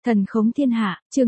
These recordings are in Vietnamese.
Thần khống thiên hạ, chương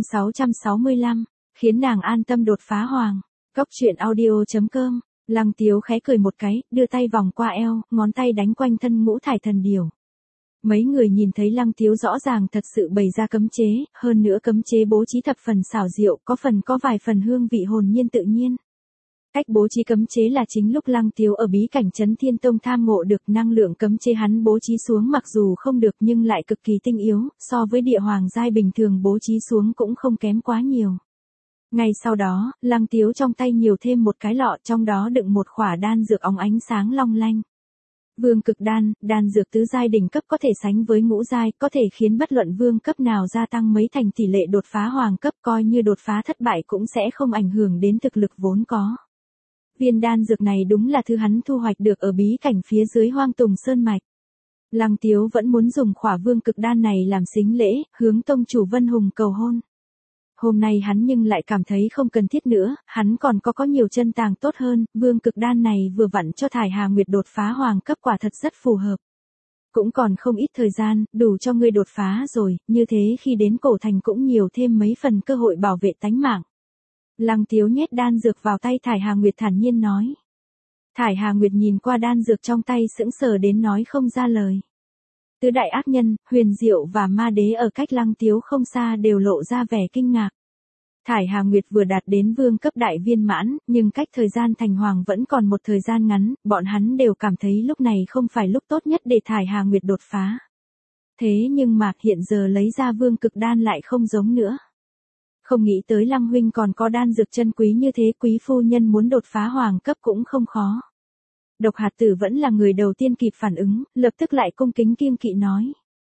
665, khiến nàng an tâm đột phá hoàng. Góc truyện audio.com, Lăng Tiếu khẽ cười một cái, đưa tay vòng qua eo, ngón tay đánh quanh thân ngũ thải thần điểu. Mấy người nhìn thấy Lăng Tiếu rõ ràng thật sự bày ra cấm chế, hơn nữa cấm chế bố trí thập phần xảo diệu, có vài phần hương vị hồn nhiên tự nhiên. Cách bố trí cấm chế là chính lúc Lăng Tiếu ở bí cảnh Chấn Thiên Tông tham ngộ được năng lượng cấm chế hắn bố trí xuống mặc dù không được nhưng lại cực kỳ tinh yếu, so với địa hoàng giai bình thường bố trí xuống cũng không kém quá nhiều. Ngay sau đó, Lăng Tiếu trong tay nhiều thêm một cái lọ trong đó đựng một khỏa đan dược óng ánh sáng long lanh. Vương cực đan, đan dược tứ giai đỉnh cấp có thể sánh với ngũ giai, có thể khiến bất luận vương cấp nào gia tăng mấy thành tỷ lệ đột phá hoàng cấp, coi như đột phá thất bại cũng sẽ không ảnh hưởng đến thực lực vốn có. Viên đan dược này đúng là thứ hắn thu hoạch được ở bí cảnh phía dưới Hoang Tùng Sơn Mạch. Lăng Tiếu vẫn muốn dùng khỏa vương cực đan này làm sính lễ, hướng tông chủ Vân Hùng cầu hôn. Hôm nay hắn nhưng lại cảm thấy không cần thiết nữa, hắn còn có nhiều chân tàng tốt hơn, vương cực đan này vừa vặn cho Thải Hà Nguyệt đột phá hoàng cấp quả thật rất phù hợp. Cũng còn không ít thời gian, đủ cho ngươi đột phá rồi, như thế khi đến cổ thành cũng nhiều thêm mấy phần cơ hội bảo vệ tánh mạng. Lăng Tiếu nhét đan dược vào tay Thải Hà Nguyệt thản nhiên nói. Thải Hà Nguyệt nhìn qua đan dược trong tay sững sờ đến nói không ra lời. Tứ đại ác nhân, Huyền Diệu và Ma Đế ở cách Lăng Tiếu không xa đều lộ ra vẻ kinh ngạc. Thải Hà Nguyệt vừa đạt đến vương cấp đại viên mãn, nhưng cách thời gian thành hoàng vẫn còn một thời gian ngắn, bọn hắn đều cảm thấy lúc này không phải lúc tốt nhất để Thải Hà Nguyệt đột phá. Thế nhưng mà hiện giờ lấy ra vương cực đan lại không giống nữa. Không nghĩ tới Lăng huynh còn có đan dược chân quý như thế, quý phu nhân muốn đột phá hoàng cấp cũng không khó. Độc Hạt Tử vẫn là người đầu tiên kịp phản ứng, lập tức lại cung kính kiêng kỵ nói.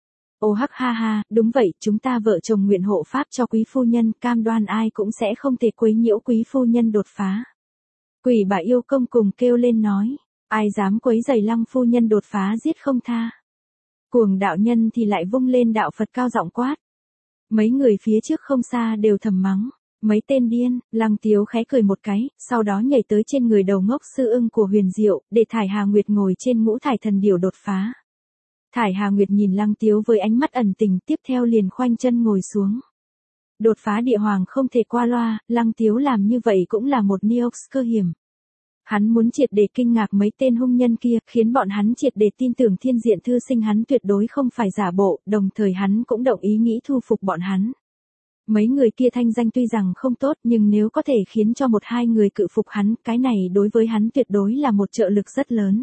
Ô hắc ha ha, đúng vậy, chúng ta vợ chồng nguyện hộ pháp cho quý phu nhân, cam đoan ai cũng sẽ không thể quấy nhiễu quý phu nhân đột phá. Quỷ Bà Yêu Công cùng kêu lên nói, ai dám quấy rầy Lăng phu nhân đột phá giết không tha. Cuồng đạo nhân thì lại vung lên đạo Phật cao giọng quát. Mấy người phía trước không xa đều thầm mắng. Mấy tên điên, Lăng Tiếu khẽ cười một cái, sau đó nhảy tới trên người đầu ngốc sư ưng của Huyền Diệu, để Thải Hà Nguyệt ngồi trên ngũ thải thần điểu đột phá. Thải Hà Nguyệt nhìn Lăng Tiếu với ánh mắt ẩn tình, tiếp theo liền khoanh chân ngồi xuống. Đột phá địa hoàng không thể qua loa, Lăng Tiếu làm như vậy cũng là một Niox cơ hiểm. Hắn muốn triệt để kinh ngạc mấy tên hung nhân kia, khiến bọn hắn triệt để tin tưởng Thiên Diện Thư Sinh hắn tuyệt đối không phải giả bộ, đồng thời hắn cũng đồng ý nghĩ thu phục bọn hắn. Mấy người kia thanh danh tuy rằng không tốt nhưng nếu có thể khiến cho một hai người cự phục hắn, cái này đối với hắn tuyệt đối là một trợ lực rất lớn.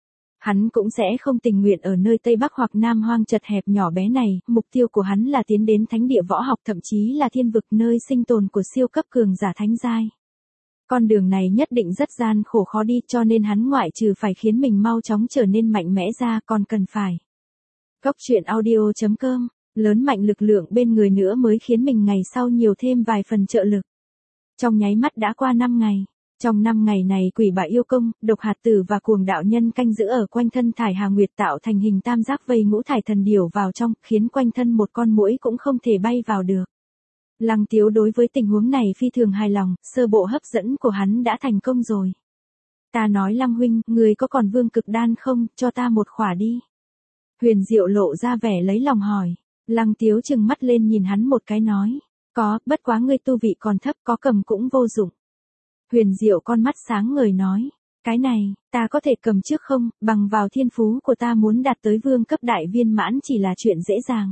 Hắn cũng sẽ không tình nguyện ở nơi Tây Bắc hoặc Nam Hoang chật hẹp nhỏ bé này, mục tiêu của hắn là tiến đến thánh địa võ học thậm chí là thiên vực nơi sinh tồn của siêu cấp cường giả thánh giai. Con đường này nhất định rất gian khổ khó đi cho nên hắn ngoại trừ phải khiến mình mau chóng trở nên mạnh mẽ ra còn cần phải. Góc truyện audio.com, lớn mạnh lực lượng bên người nữa mới khiến mình ngày sau nhiều thêm vài phần trợ lực. Trong nháy mắt đã qua 5 ngày. Trong 5 ngày này Quỷ Bà Yêu Công, Độc Hạt Tử và Cuồng đạo nhân canh giữ ở quanh thân Thải Hà Nguyệt tạo thành hình tam giác vây ngũ thải thần điểu vào trong, khiến quanh thân một con muỗi cũng không thể bay vào được. Lăng Tiếu đối với tình huống này phi thường hài lòng, sơ bộ hấp dẫn của hắn đã thành công rồi. Ta nói Lăng huynh, người có còn vương cực đan không, cho ta một khỏa đi. Huyền Diệu lộ ra vẻ lấy lòng hỏi. Lăng Tiếu trừng mắt lên nhìn hắn một cái nói. Có, bất quá ngươi tu vị còn thấp, có cầm cũng vô dụng. Huyền Diệu con mắt sáng ngời nói. Cái này, ta có thể cầm trước không, bằng vào thiên phú của ta muốn đạt tới vương cấp đại viên mãn chỉ là chuyện dễ dàng.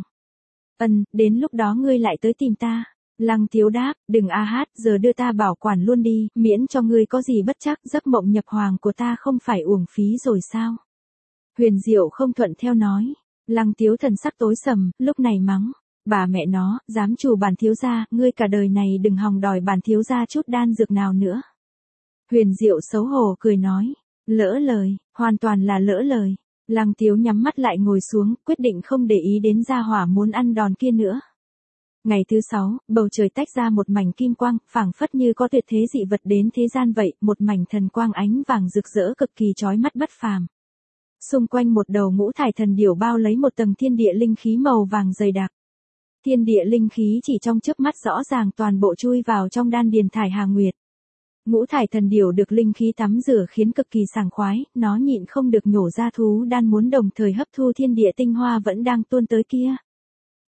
Đến lúc đó ngươi lại tới tìm ta. Lăng Tiếu đáp, đừng a hát, giờ đưa ta bảo quản luôn đi, miễn cho ngươi có gì bất chắc, giấc mộng nhập hoàng của ta không phải uổng phí rồi sao. Huyền Diệu không thuận theo nói. Lăng Tiếu thần sắc tối sầm, lúc này mắng. Bà mẹ nó, dám trù bản thiếu gia, ngươi cả đời này đừng hòng đòi bản thiếu gia chút đan dược nào nữa. Huyền Diệu xấu hổ cười nói. Lỡ lời, hoàn toàn là lỡ lời. Lăng Tiếu nhắm mắt lại ngồi xuống, quyết định không để ý đến gia hỏa muốn ăn đòn kia nữa. Ngày thứ 6, bầu trời tách ra một mảnh kim quang, phảng phất như có tuyệt thế dị vật đến thế gian vậy, một mảnh thần quang ánh vàng rực rỡ cực kỳ chói mắt bất phàm. Xung quanh một đầu ngũ thải thần điểu bao lấy một tầng thiên địa linh khí màu vàng dày đặc. Thiên địa linh khí chỉ trong chớp mắt rõ ràng toàn bộ chui vào trong đan điền Thải Hà Nguyệt. Ngũ thải thần điểu được linh khí tắm rửa khiến cực kỳ sảng khoái, nó nhịn không được nhổ ra thú đan muốn đồng thời hấp thu thiên địa tinh hoa vẫn đang tuôn tới kia.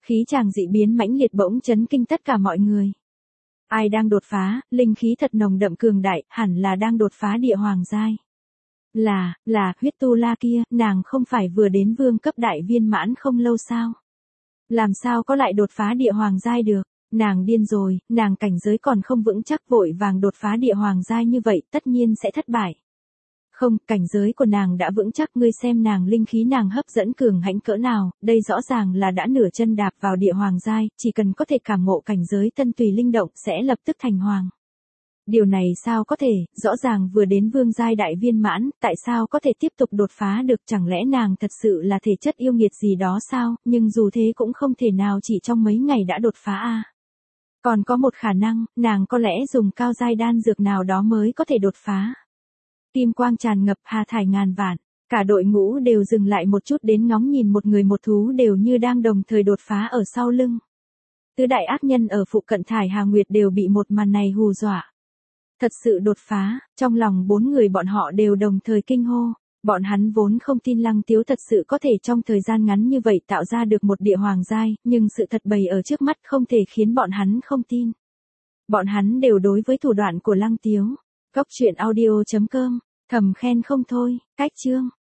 Khí chàng dị biến mãnh liệt bỗng chấn kinh tất cả mọi người. Ai đang đột phá, linh khí thật nồng đậm cường đại, hẳn là đang đột phá địa hoàng giai. Là, huyết tu la kia, nàng không phải vừa đến vương cấp đại viên mãn không lâu sao? Làm sao có lại đột phá địa hoàng giai được? Nàng điên rồi, nàng cảnh giới còn không vững chắc vội vàng đột phá địa hoàng giai như vậy tất nhiên sẽ thất bại. Không, cảnh giới của nàng đã vững chắc, ngươi xem nàng linh khí nàng hấp dẫn cường hãnh cỡ nào, đây rõ ràng là đã nửa chân đạp vào địa hoàng giai, chỉ cần có thể cảm ngộ cảnh giới tân tùy linh động sẽ lập tức thành hoàng. Điều này sao có thể, rõ ràng vừa đến vương giai đại viên mãn, tại sao có thể tiếp tục đột phá được, chẳng lẽ nàng thật sự là thể chất yêu nghiệt gì đó sao, nhưng dù thế cũng không thể nào chỉ trong mấy ngày đã đột phá a. Còn có một khả năng, nàng có lẽ dùng cao giai đan dược nào đó mới có thể đột phá. Kim quang tràn ngập, hà thải ngàn vạn, cả đội ngũ đều dừng lại một chút đến ngóng nhìn một người một thú đều như đang đồng thời đột phá ở sau lưng. Tứ đại ác nhân ở phụ cận thải Hà Nguyệt đều bị một màn này hù dọa. Thật sự đột phá, trong lòng 4 người bọn họ đều đồng thời kinh hô. Bọn hắn vốn không tin Lăng Tiếu thật sự có thể trong thời gian ngắn như vậy tạo ra được một địa hoàng giai, nhưng sự thật bày ở trước mắt không thể khiến bọn hắn không tin. Bọn hắn đều đối với thủ đoạn của Lăng Tiếu. Góc truyện audio.com, thầm khen không thôi, cách chương.